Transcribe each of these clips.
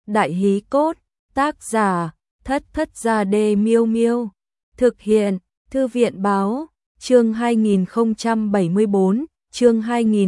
Đại hí cốt, tác giả, Thất Thất Gia Đê Miêu Miêu. Thực hiện, Thư viện báo, chương 2074, chương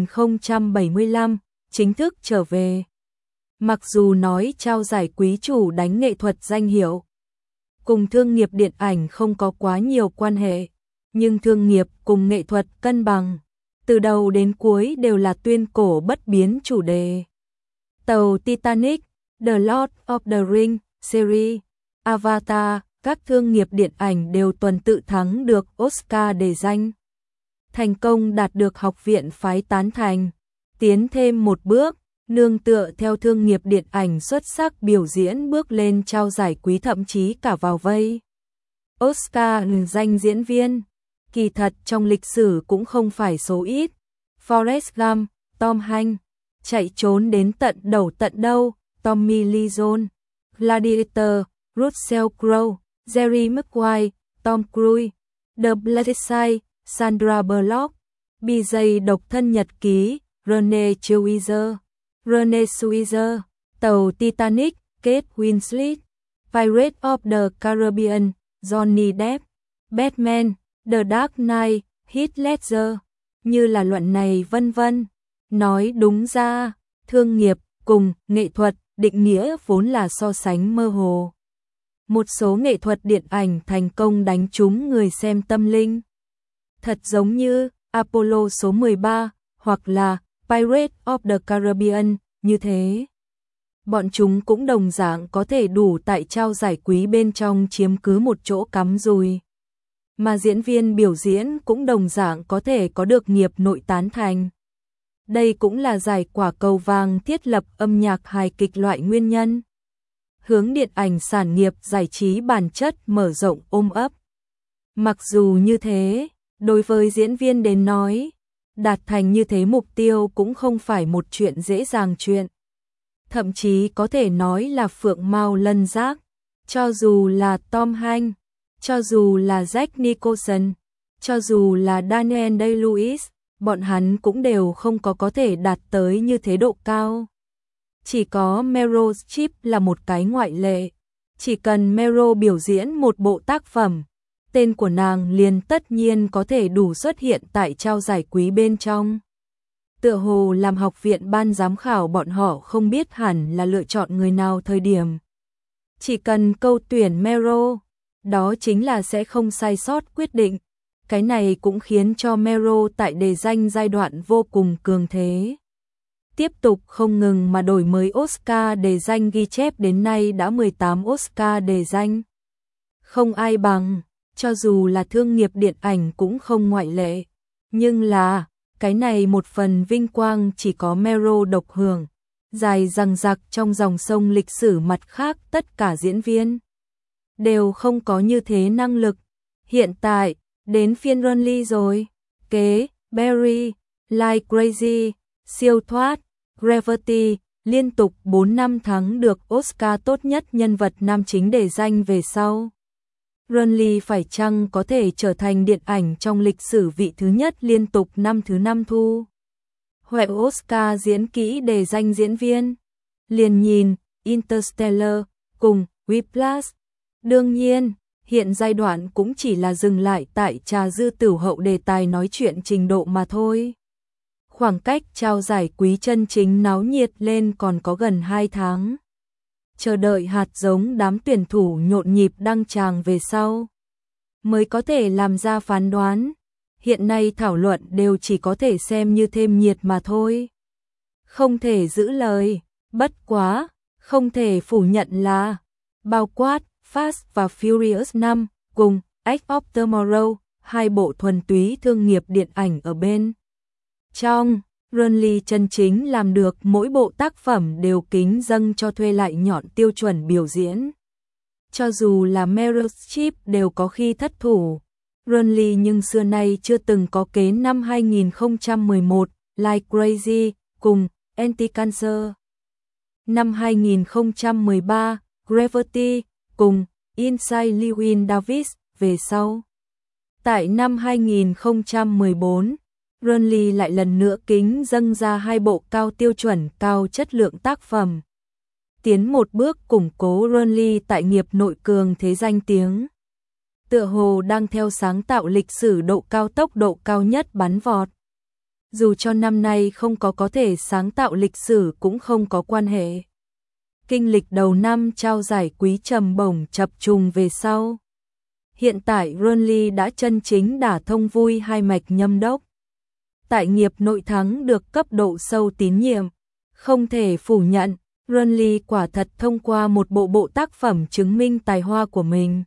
2075, chính thức trở về. Mặc dù nói trao giải quý chủ đánh nghệ thuật danh hiệu cùng thương nghiệp điện ảnh không có quá nhiều quan hệ, nhưng thương nghiệp cùng nghệ thuật cân bằng, từ đầu đến cuối đều là tuyên cổ bất biến chủ đề. Tàu Titanic, The Lord of the Rings series, Avatar, các thương nghiệp điện ảnh đều tuần tự thắng được Oscar đề danh. Thành công đạt được học viện phái tán thành, tiến thêm một bước, nương tựa theo thương nghiệp điện ảnh xuất sắc biểu diễn bước lên trao giải quý, thậm chí cả vào vây Oscar danh diễn viên. Kỳ thật trong lịch sử cũng không phải số ít. Forrest Gump, Tom Hanks, chạy trốn đến tận đầu tận đâu, Tommy Lee Jones, Gladiator, Russell Crowe, Jerry Maguire, Tom Cruise, The Black Side, Sandra Bullock, BJ độc thân nhật ký, Renée Zellweger, tàu Titanic, Kate Winslet, Pirates of the Caribbean, Johnny Depp, Batman, The Dark Knight, Heath Ledger, như là luận này vân vân. Nói đúng ra, thương nghiệp cùng nghệ thuật định nghĩa vốn là so sánh mơ hồ. Một số nghệ thuật điện ảnh thành công đánh trúng người xem tâm linh. Thật giống như Apollo số 13 hoặc là Pirates of the Caribbean như thế. Bọn chúng cũng đồng dạng có thể đủ tại trao giải quý bên trong chiếm cứ một chỗ cắm rùi. Mà diễn viên biểu diễn cũng đồng dạng có thể có được nghiệp nội tán thành. Đây cũng là giải quả cầu vàng thiết lập âm nhạc hài kịch loại nguyên nhân. Hướng điện ảnh sản nghiệp giải trí bản chất mở rộng ôm ấp. Mặc dù như thế, đối với diễn viên đến nói, đạt thành như thế mục tiêu cũng không phải một chuyện dễ dàng chuyện. Thậm chí có thể nói là phượng mao lân giác. Cho dù là Tom Hanks, cho dù là Jack Nicholson, cho dù là Daniel Day-Lewis, bọn hắn cũng đều không có thể đạt tới như thế độ cao. Chỉ có Meryl Streep là một cái ngoại lệ. Chỉ cần Meryl biểu diễn một bộ tác phẩm, tên của nàng liền tất nhiên có thể đủ xuất hiện tại trao giải quý bên trong. Tựa hồ làm học viện ban giám khảo bọn họ không biết hẳn là lựa chọn người nào thời điểm. Chỉ cần câu tuyển Meryl, đó chính là sẽ không sai sót quyết định. Cái này cũng khiến cho Meryl tại đề danh giai đoạn vô cùng cường thế. Tiếp tục không ngừng mà đổi mới Oscar đề danh, ghi chép đến nay đã 18 Oscar đề danh. Không ai bằng, cho dù là thương nghiệp điện ảnh cũng không ngoại lệ. Nhưng là, cái này một phần vinh quang chỉ có Meryl độc hưởng. Dài dằng dặc trong dòng sông lịch sử mặt khác tất cả diễn viên đều không có như thế năng lực. Hiện tại, đến phiên Ronly rồi. Kế, Barry, Like Crazy, Siêu thoát, Gravity, liên tục 4 năm thắng được Oscar tốt nhất nhân vật nam chính đề danh về sau. Ronly phải chăng có thể trở thành điện ảnh trong lịch sử vị thứ nhất liên tục năm thứ 5 thu hoạch Oscar diễn kỹ đề danh diễn viên. Liền nhìn Interstellar cùng Whiplash. Đương nhiên, hiện giai đoạn cũng chỉ là dừng lại tại trà dư tửu hậu đề tài nói chuyện trình độ mà thôi. Khoảng cách trao giải quý chân chính náo nhiệt lên còn có gần 2 tháng. Chờ đợi hạt giống đám tuyển thủ nhộn nhịp đăng tràng về sau, mới có thể làm ra phán đoán. Hiện nay thảo luận đều chỉ có thể xem như thêm nhiệt mà thôi. Không thể giữ lời, bất quá, không thể phủ nhận là bao quát Fast và Furious 5 cùng Edge of Tomorrow, hai bộ thuần túy thương nghiệp điện ảnh ở bên trong. Ronly chân chính làm được mỗi bộ tác phẩm đều kính dâng cho thuê lại nhọn tiêu chuẩn biểu diễn. Cho dù là Meryl Streep đều có khi thất thủ. Ronly nhưng xưa nay chưa từng có kế năm 2011, Like Crazy cùng Anti-Cancer. Năm 2013, Gravity cùng Inside Llewyn Davis về sau. Tại năm 2014, Ronly lại lần nữa kính dâng ra hai bộ cao tiêu chuẩn, cao chất lượng tác phẩm. tiến một bước củng cố Burnley tại nghiệp nội cường thế danh tiếng. Tựa hồ đang theo sáng tạo lịch sử độ cao tốc độ cao nhất bắn vọt. Dù cho năm nay không có thể sáng tạo lịch sử cũng không có quan hệ. Kinh lịch đầu năm trao giải quý trầm bổng chập trùng về sau. Hiện tại Burnley đã chân chính đả thông vui hai mạch nhâm đốc. Tại nghiệp nội thắng được cấp độ sâu tín nhiệm. Không thể phủ nhận, Burnley quả thật thông qua một bộ tác phẩm chứng minh tài hoa của mình.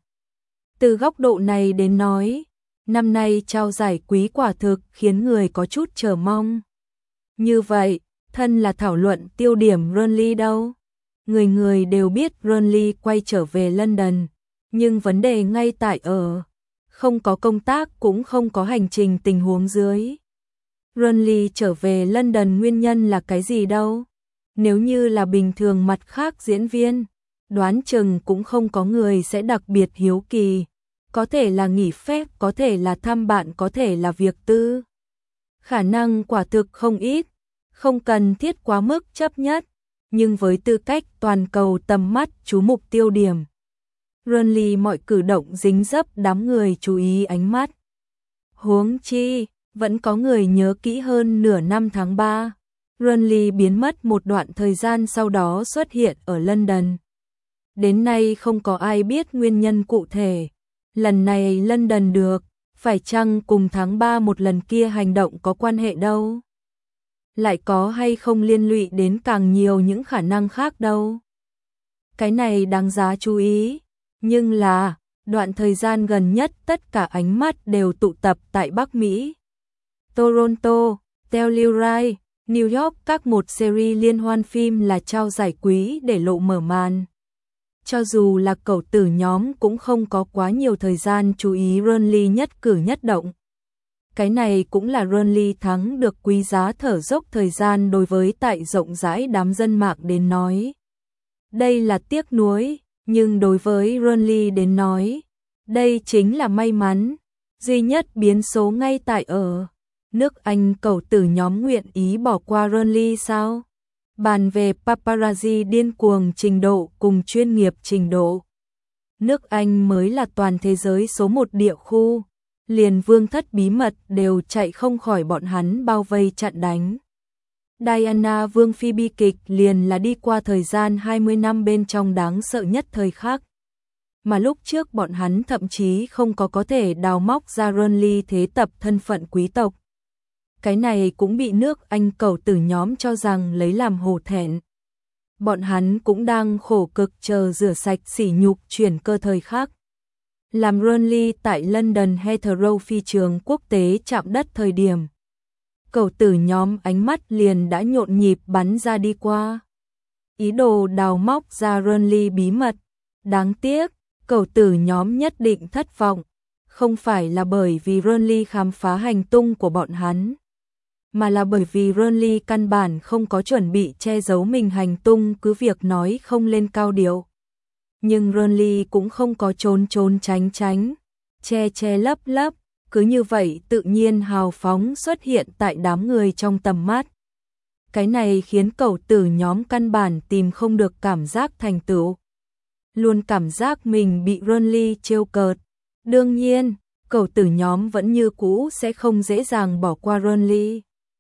Từ góc độ này đến nói, năm nay trao giải quý quả thực khiến người có chút chờ mong. Như vậy, thân là thảo luận tiêu điểm Burnley đâu? Người người đều biết Burnley quay trở về London, nhưng vấn đề ngay tại ở, không có công tác cũng không có hành trình tình huống dưới. Burnley trở về London nguyên nhân là cái gì đâu? Nếu như là bình thường mặt khác diễn viên, đoán chừng cũng không có người sẽ đặc biệt hiếu kỳ. Có thể là nghỉ phép, có thể là thăm bạn, có thể là việc tư. Khả năng quả thực không ít, không cần thiết quá mức chấp nhất, nhưng với tư cách toàn cầu tầm mắt chú mục tiêu điểm. Burnley mọi cử động dính dấp đám người chú ý ánh mắt. Huống chi, vẫn có người nhớ kỹ hơn nửa năm tháng 3. Burnley biến mất một đoạn thời gian sau đó xuất hiện ở London. Đến nay không có ai biết nguyên nhân cụ thể. Lần này London được, phải chăng cùng tháng 3 một lần kia hành động có quan hệ đâu? Lại có hay không liên lụy đến càng nhiều những khả năng khác đâu? Cái này đáng giá chú ý, nhưng là, đoạn thời gian gần nhất tất cả ánh mắt đều tụ tập tại Bắc Mỹ. Toronto, Telluride, New York các một series liên hoan phim là trao giải quý để lộ mở màn. Cho dù là cẩu tử nhóm cũng không có quá nhiều thời gian chú ý Burnley nhất cử nhất động. Cái này cũng là Burnley thắng được quý giá thở dốc thời gian đối với tại rộng rãi đám dân mạng đến nói. Đây là tiếc nuối, nhưng đối với Burnley đến nói, đây chính là may mắn. Duy nhất biến số ngay tại ở, nước Anh cẩu tử nhóm nguyện ý bỏ qua Burnley sao? Bàn về paparazzi điên cuồng trình độ cùng chuyên nghiệp trình độ. Nước Anh mới là toàn thế giới số 1 địa khu, liền vương thất bí mật đều chạy không khỏi bọn hắn bao vây chặn đánh. Diana Vương Phi bi kịch liền là đi qua thời gian 20 năm bên trong đáng sợ nhất thời khắc. Mà lúc trước bọn hắn thậm chí không có thể đào móc ra Burnley thế tập thân phận quý tộc. Cái này cũng bị nước Anh cẩu tử nhóm cho rằng lấy làm hổ thẹn. Bọn hắn cũng đang khổ cực chờ rửa sạch sỉ nhục chuyển cơ thời khắc. Làm Burnley tại London Heathrow phi trường quốc tế chạm đất thời điểm. Cẩu tử nhóm ánh mắt liền đã nhộn nhịp bắn ra đi qua. Ý đồ đào móc ra Burnley bí mật. Đáng tiếc, cẩu tử nhóm nhất định thất vọng. Không phải là bởi vì Burnley khám phá hành tung của bọn hắn, mà là bởi vì Burnley căn bản không có chuẩn bị che giấu mình hành tung, cứ việc nói không lên cao điệu. Nhưng Burnley cũng không có trốn tránh, che lấp, cứ như vậy tự nhiên hào phóng xuất hiện tại đám người trong tầm mắt. Cái này khiến cẩu tử nhóm căn bản tìm không được cảm giác thành tựu. Luôn cảm giác mình bị Burnley trêu cợt. Đương nhiên, cẩu tử nhóm vẫn như cũ sẽ không dễ dàng bỏ qua Burnley.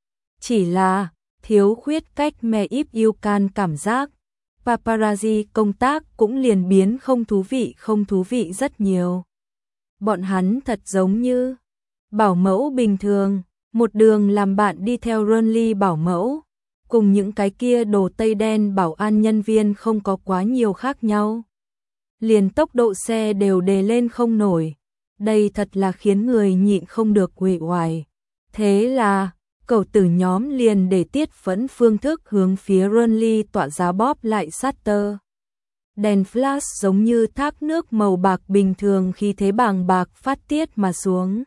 Chỉ là thiếu khuyết cách mè íp yêu can cảm giác. Paparazzi công tác cũng liền biến không thú vị rất nhiều. Bọn hắn thật giống như bảo mẫu bình thường, một đường làm bạn đi theo Burnley bảo mẫu, cùng những cái kia đồ tây đen bảo an nhân viên không có quá nhiều khác nhau. Liền tốc độ xe đều đề lên không nổi. Đây thật là khiến người nhịn không được uể oải. Thế là cẩu tử nhóm liền để tiết phẫn phương thức hướng phía Burnley tỏa giá bóp lại shutter. Đèn flash giống như thác nước màu bạc bình thường khi thế bàng bạc phát tiết mà xuống.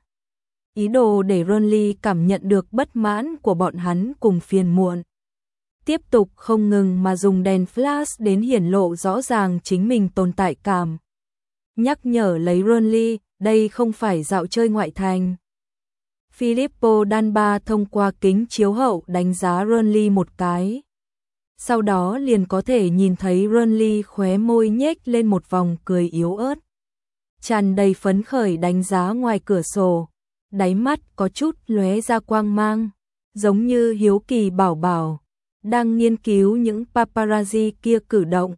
Ý đồ để Burnley cảm nhận được bất mãn của bọn hắn cùng phiền muộn. Tiếp tục không ngừng mà dùng đèn flash đến hiển lộ rõ ràng chính mình tồn tại cảm. Nhắc nhở lấy Burnley, đây không phải dạo chơi ngoại thành. Filippo Danba thông qua kính chiếu hậu đánh giá Burnley một cái. Sau đó liền có thể nhìn thấy Renly khóe môi nhếch lên một vòng cười yếu ớt. Tràn đầy phấn khởi đánh giá ngoài cửa sổ, đáy mắt có chút lóe ra quang mang, giống như hiếu kỳ bảo bảo, đang nghiên cứu những paparazzi kia cử động,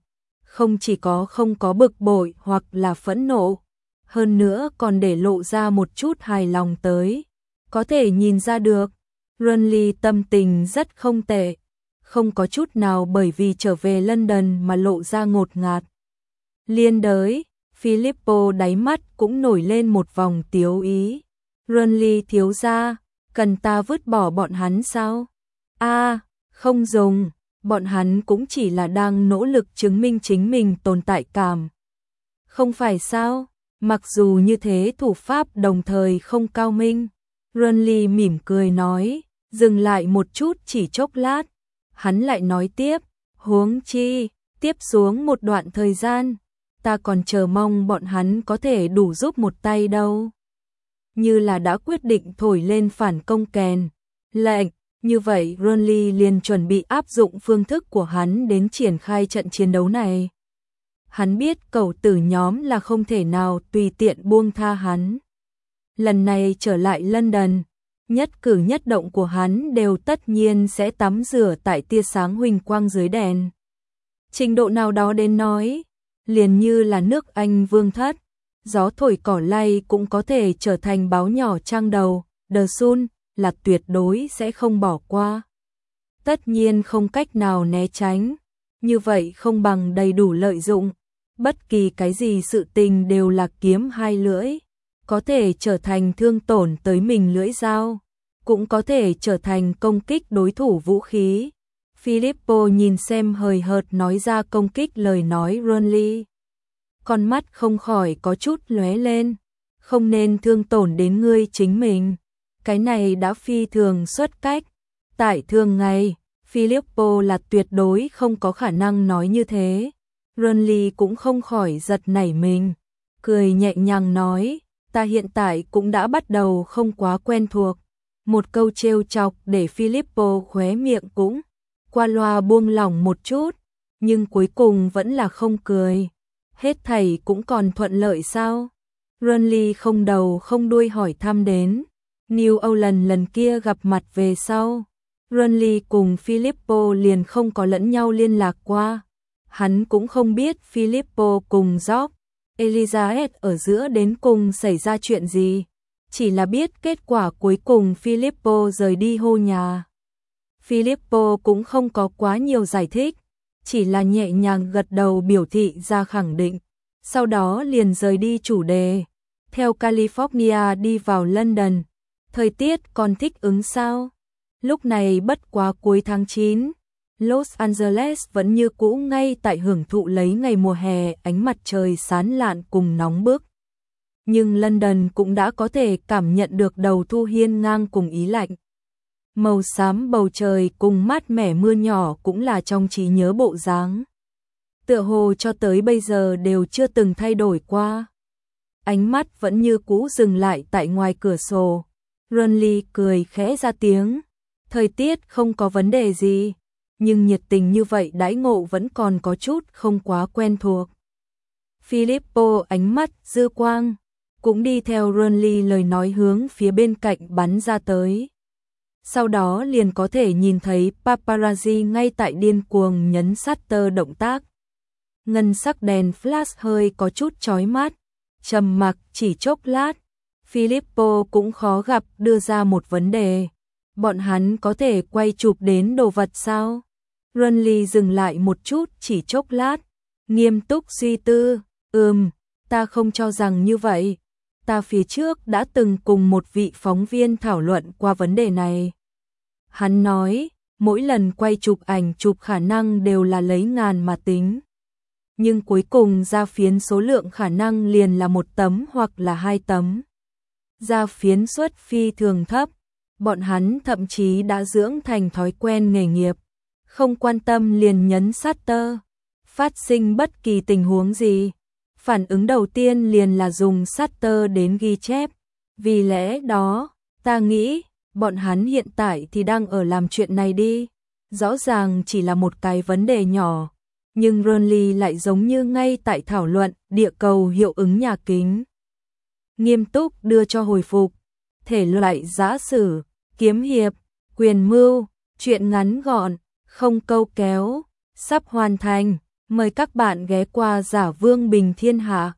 không có bực bội hoặc là phẫn nộ, hơn nữa còn để lộ ra một chút hài lòng tới. Có thể nhìn ra được, Renly tâm tình rất không tệ, không có chút nào bởi vì trở về London mà lộ ra ngột ngạt. Liên đới, Filippo đáy mắt cũng nổi lên một vòng tiếu ý. Renly thiếu gia, cần ta vứt bỏ bọn hắn sao? Không dùng, bọn hắn cũng chỉ là đang nỗ lực chứng minh chính mình tồn tại cảm. Không phải sao? Mặc dù như thế thủ pháp đồng thời không cao minh. Renly mỉm cười nói, dừng lại một chút chỉ chốc lát. Hắn lại nói tiếp, huống chi, tiếp xuống một đoạn thời gian, ta còn chờ mong bọn hắn có thể đủ giúp một tay đâu. Như là đã quyết định thổi lên phản công kèn. Lệnh, như vậy Renly liền chuẩn bị áp dụng phương thức của hắn đến triển khai trận chiến đấu này. Hắn biết cẩu tử nhóm là không thể nào tùy tiện buông tha hắn. Lần này trở lại London, nhất cử nhất động của hắn đều tất nhiên sẽ tắm rửa tại tia sáng huỳnh quang dưới đèn. Trình độ nào đó đến nói, liền như là nước Anh vương thất, gió thổi cỏ lay cũng có thể trở thành báo nhỏ trang đầu, The Sun là tuyệt đối sẽ không bỏ qua. Tất nhiên không cách nào né tránh, như vậy không bằng đầy đủ lợi dụng, bất kỳ cái gì sự tình đều là kiếm hai lưỡi, có thể trở thành thương tổn tới mình lưỡi dao, cũng có thể trở thành công kích đối thủ vũ khí. Filippo nhìn xem hời hợt nói ra công kích lời nói Renly. Con mắt không khỏi có chút lóe lên, không nên thương tổn đến ngươi chính mình. Cái này đã phi thường xuất cách. Tại thường ngày, Filippo là tuyệt đối không có khả năng nói như thế. Renly cũng không khỏi giật nảy mình, cười nhẹ nhàng nói, ta hiện tại cũng đã bắt đầu không quá quen thuộc. Một câu trêu chọc để Filippo khóe miệng cũng qua loa buông lỏng một chút, nhưng cuối cùng vẫn là không cười. Hết thảy cũng còn thuận lợi sao? Renly không đầu không đuôi hỏi thăm đến. New Orleans lần kia gặp mặt về sau, Renly cùng Filippo liền không có lẫn nhau liên lạc qua. Hắn cũng không biết Filippo cùng George Elizabeth ở giữa đến cùng xảy ra chuyện gì, chỉ là biết kết quả cuối cùng Filippo rời đi hô nhà. Filippo cũng không có quá nhiều giải thích, chỉ là nhẹ nhàng gật đầu biểu thị ra khẳng định, sau đó liền rời đi chủ đề. Theo California đi vào London, thời tiết còn thích ứng sao? Lúc này bất quá cuối tháng 9, Los Angeles vẫn như cũ ngay tại hưởng thụ lấy ngày mùa hè ánh mặt trời sáng lạn cùng nóng bức. Nhưng London cũng đã có thể cảm nhận được đầu thu hiên ngang cùng ý lạnh. Màu xám bầu trời cùng mát mẻ mưa nhỏ cũng là trong trí nhớ bộ dáng. Tựa hồ cho tới bây giờ đều chưa từng thay đổi qua. Ánh mắt vẫn như cũ dừng lại tại ngoài cửa sổ. Renly cười khẽ ra tiếng. Thời tiết không có vấn đề gì, nhưng nhiệt tình như vậy đãi ngộ vẫn còn có chút không quá quen thuộc. Filippo ánh mắt dư quang, cũng đi theo Renly lời nói hướng phía bên cạnh bắn ra tới. Sau đó liền có thể nhìn thấy paparazzi ngay tại điên cuồng nhấn shutter động tác. Ngân sắc đèn flash hơi có chút chói mắt, trầm mặc chỉ chốc lát. Filippo cũng khó gặp đưa ra một vấn đề. Bọn hắn có thể quay chụp đến đồ vật sao? Renly dừng lại một chút chỉ chốc lát, nghiêm túc suy tư, ta không cho rằng như vậy. Ta phía trước đã từng cùng một vị phóng viên thảo luận qua vấn đề này. Hắn nói, mỗi lần quay chụp ảnh chụp khả năng đều là lấy ngàn mà tính. Nhưng cuối cùng ra phiến số lượng khả năng liền là 1 tấm hoặc là 2 tấm. Ra phiến suất phi thường thấp, bọn hắn thậm chí đã dưỡng thành thói quen nghề nghiệp, không quan tâm liền nhấn shutter. Phát sinh bất kỳ tình huống gì, phản ứng đầu tiên liền là dùng shutter đến ghi chép. Vì lẽ đó, ta nghĩ, bọn hắn hiện tại thì đang ở làm chuyện này đi. Rõ ràng chỉ là một cái vấn đề nhỏ, nhưng Burnley lại giống như ngay tại thảo luận địa cầu hiệu ứng nhà kính. Nghiêm túc đưa cho hồi phục, thể loại giã sử, kiếm hiệp, quyền mưu, truyện ngắn gọn, không câu kéo, sắp hoàn thành. Mời các bạn ghé qua Giả Vương Bình Thiên Hạ.